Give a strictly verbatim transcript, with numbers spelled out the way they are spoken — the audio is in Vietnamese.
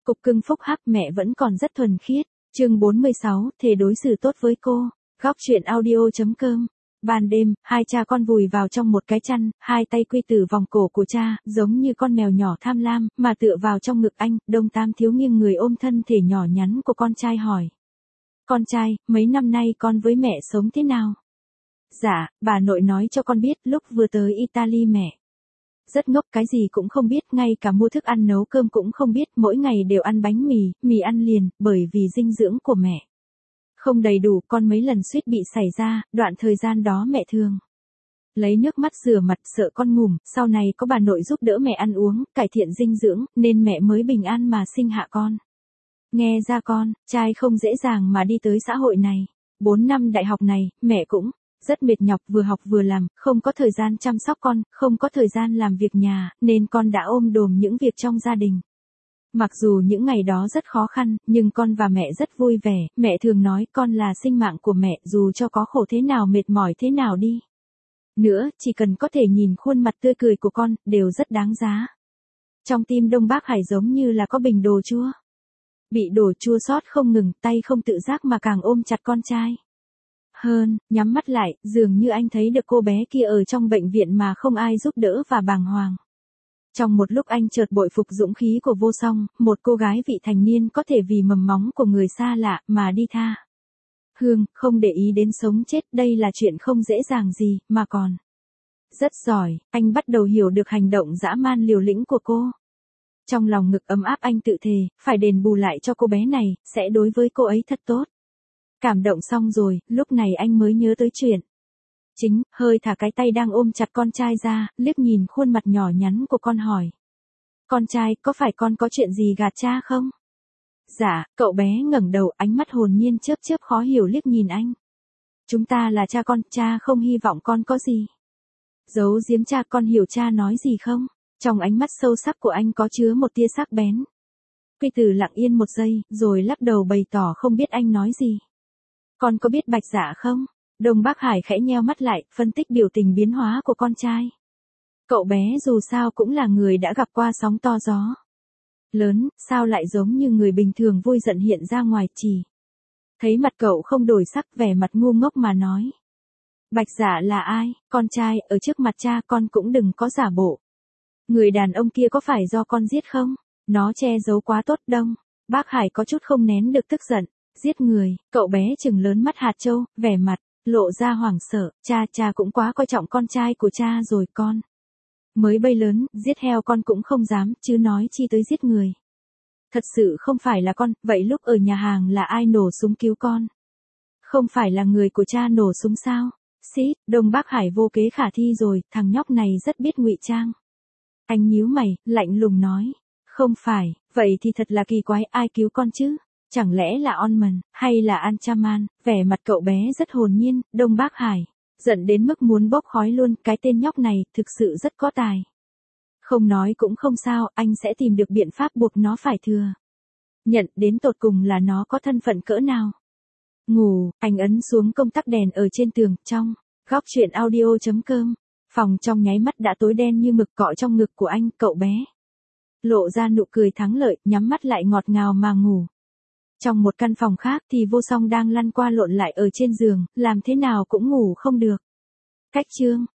Cục cưng phúc hắc mẹ vẫn còn rất thuần khiết. Chương bốn mươi sáu, thề đối xử tốt với cô. Góc truyện audio.com. Ban đêm, hai cha con vùi vào trong một cái chăn, hai tay quy tử vòng cổ của cha, giống như con mèo nhỏ tham lam, mà tựa vào trong ngực anh. Đông Tam Thiếu nghiêng người ôm thân thể nhỏ nhắn của con trai hỏi. Con trai, mấy năm nay con với mẹ sống thế nào? Dạ, bà nội nói cho con biết, lúc vừa tới Italy mẹ rất ngốc, cái gì cũng không biết, ngay cả mua thức ăn nấu cơm cũng không biết, mỗi ngày đều ăn bánh mì, mì ăn liền, bởi vì dinh dưỡng của mẹ không đầy đủ, con mấy lần suýt bị xảy ra, đoạn thời gian đó mẹ thường lấy nước mắt rửa mặt sợ con ngủm, sau này có bà nội giúp đỡ mẹ ăn uống, cải thiện dinh dưỡng, nên mẹ mới bình an mà sinh hạ con. Nghe ra con, trai không dễ dàng mà đi tới xã hội này. Bốn năm đại học này, mẹ cũng rất mệt nhọc, vừa học vừa làm, không có thời gian chăm sóc con, không có thời gian làm việc nhà, nên con đã ôm đồm những việc trong gia đình. Mặc dù những ngày đó rất khó khăn, nhưng con và mẹ rất vui vẻ, mẹ thường nói con là sinh mạng của mẹ, dù cho có khổ thế nào mệt mỏi thế nào đi nữa, chỉ cần có thể nhìn khuôn mặt tươi cười của con, đều rất đáng giá. Trong tim Đông Bác Hải giống như là có bình đồ chua. Bị đổ chua xót không ngừng, tay không tự giác mà càng ôm chặt con trai hơn, nhắm mắt lại, dường như anh thấy được cô bé kia ở trong bệnh viện mà không ai giúp đỡ và bàng hoàng. Trong một lúc anh chợt bội phục dũng khí của Vô Song, một cô gái vị thành niên có thể vì mầm móng của người xa lạ mà đi tha hương, không để ý đến sống chết, đây là chuyện không dễ dàng gì, mà còn rất giỏi. Anh bắt đầu hiểu được hành động dã man liều lĩnh của cô. Trong lòng ngực ấm áp anh tự thề, phải đền bù lại cho cô bé này, sẽ đối với cô ấy thật tốt. Cảm động xong rồi, lúc này anh mới nhớ tới chuyện chính, hơi thả cái tay đang ôm chặt con trai ra, liếc nhìn khuôn mặt nhỏ nhắn của con hỏi. Con trai, có phải con có chuyện gì gạt cha không? Dạ, cậu bé ngẩng đầu, ánh mắt hồn nhiên chớp chớp khó hiểu liếc nhìn anh. Chúng ta là cha con, cha không hy vọng con có gì giấu giếm cha, con hiểu cha nói gì không? Trong ánh mắt sâu sắc của anh có chứa một tia sắc bén. Quy Tử lặng yên một giây, rồi lắc đầu bày tỏ không biết anh nói gì. Con có biết Bạch Dạ không? Đông Bác Hải khẽ nheo mắt lại, phân tích biểu tình biến hóa của con trai. Cậu bé dù sao cũng là người đã gặp qua sóng to gió lớn, sao lại giống như người bình thường vui giận hiện ra ngoài, chỉ thấy mặt cậu không đổi sắc, vẻ mặt ngu ngốc mà nói. Bạch Dạ là ai? Con trai, ở trước mặt cha con cũng đừng có giả bộ. Người đàn ông kia có phải do con giết không? Nó che giấu quá tốt. Đông Bác Hải có chút không nén được tức giận. Giết người? Cậu bé trừng lớn mắt hạt châu, vẻ mặt lộ ra hoảng sợ. Cha, cha cũng quá coi trọng con trai của cha rồi, con mới bay lớn, giết heo con cũng không dám, chứ nói chi tới giết người. Thật sự không phải là con, vậy lúc ở nhà hàng là ai nổ súng cứu con? Không phải là người của cha nổ súng sao? Xít, Đông Bác Hải vô kế khả thi rồi, thằng nhóc này rất biết ngụy trang. Anh nhíu mày, lạnh lùng nói. Không phải, vậy thì thật là kỳ quái, ai cứu con chứ? Chẳng lẽ là Onman, hay là Anchaman? Vẻ mặt cậu bé rất hồn nhiên. Đông Bác Hải giận đến mức muốn bốc khói luôn, cái tên nhóc này thực sự rất có tài. Không nói cũng không sao, anh sẽ tìm được biện pháp buộc nó phải thừa nhận đến tột cùng là nó có thân phận cỡ nào. Ngủ, anh ấn xuống công tắc đèn ở trên tường, trong góc truyện audio.com. Phòng trong nháy mắt đã tối đen như mực, cọ trong ngực của anh, cậu bé lộ ra nụ cười thắng lợi, nhắm mắt lại ngọt ngào mà ngủ. Trong một căn phòng khác thì Vô Song đang lăn qua lộn lại ở trên giường, làm thế nào cũng ngủ không được. Cách chương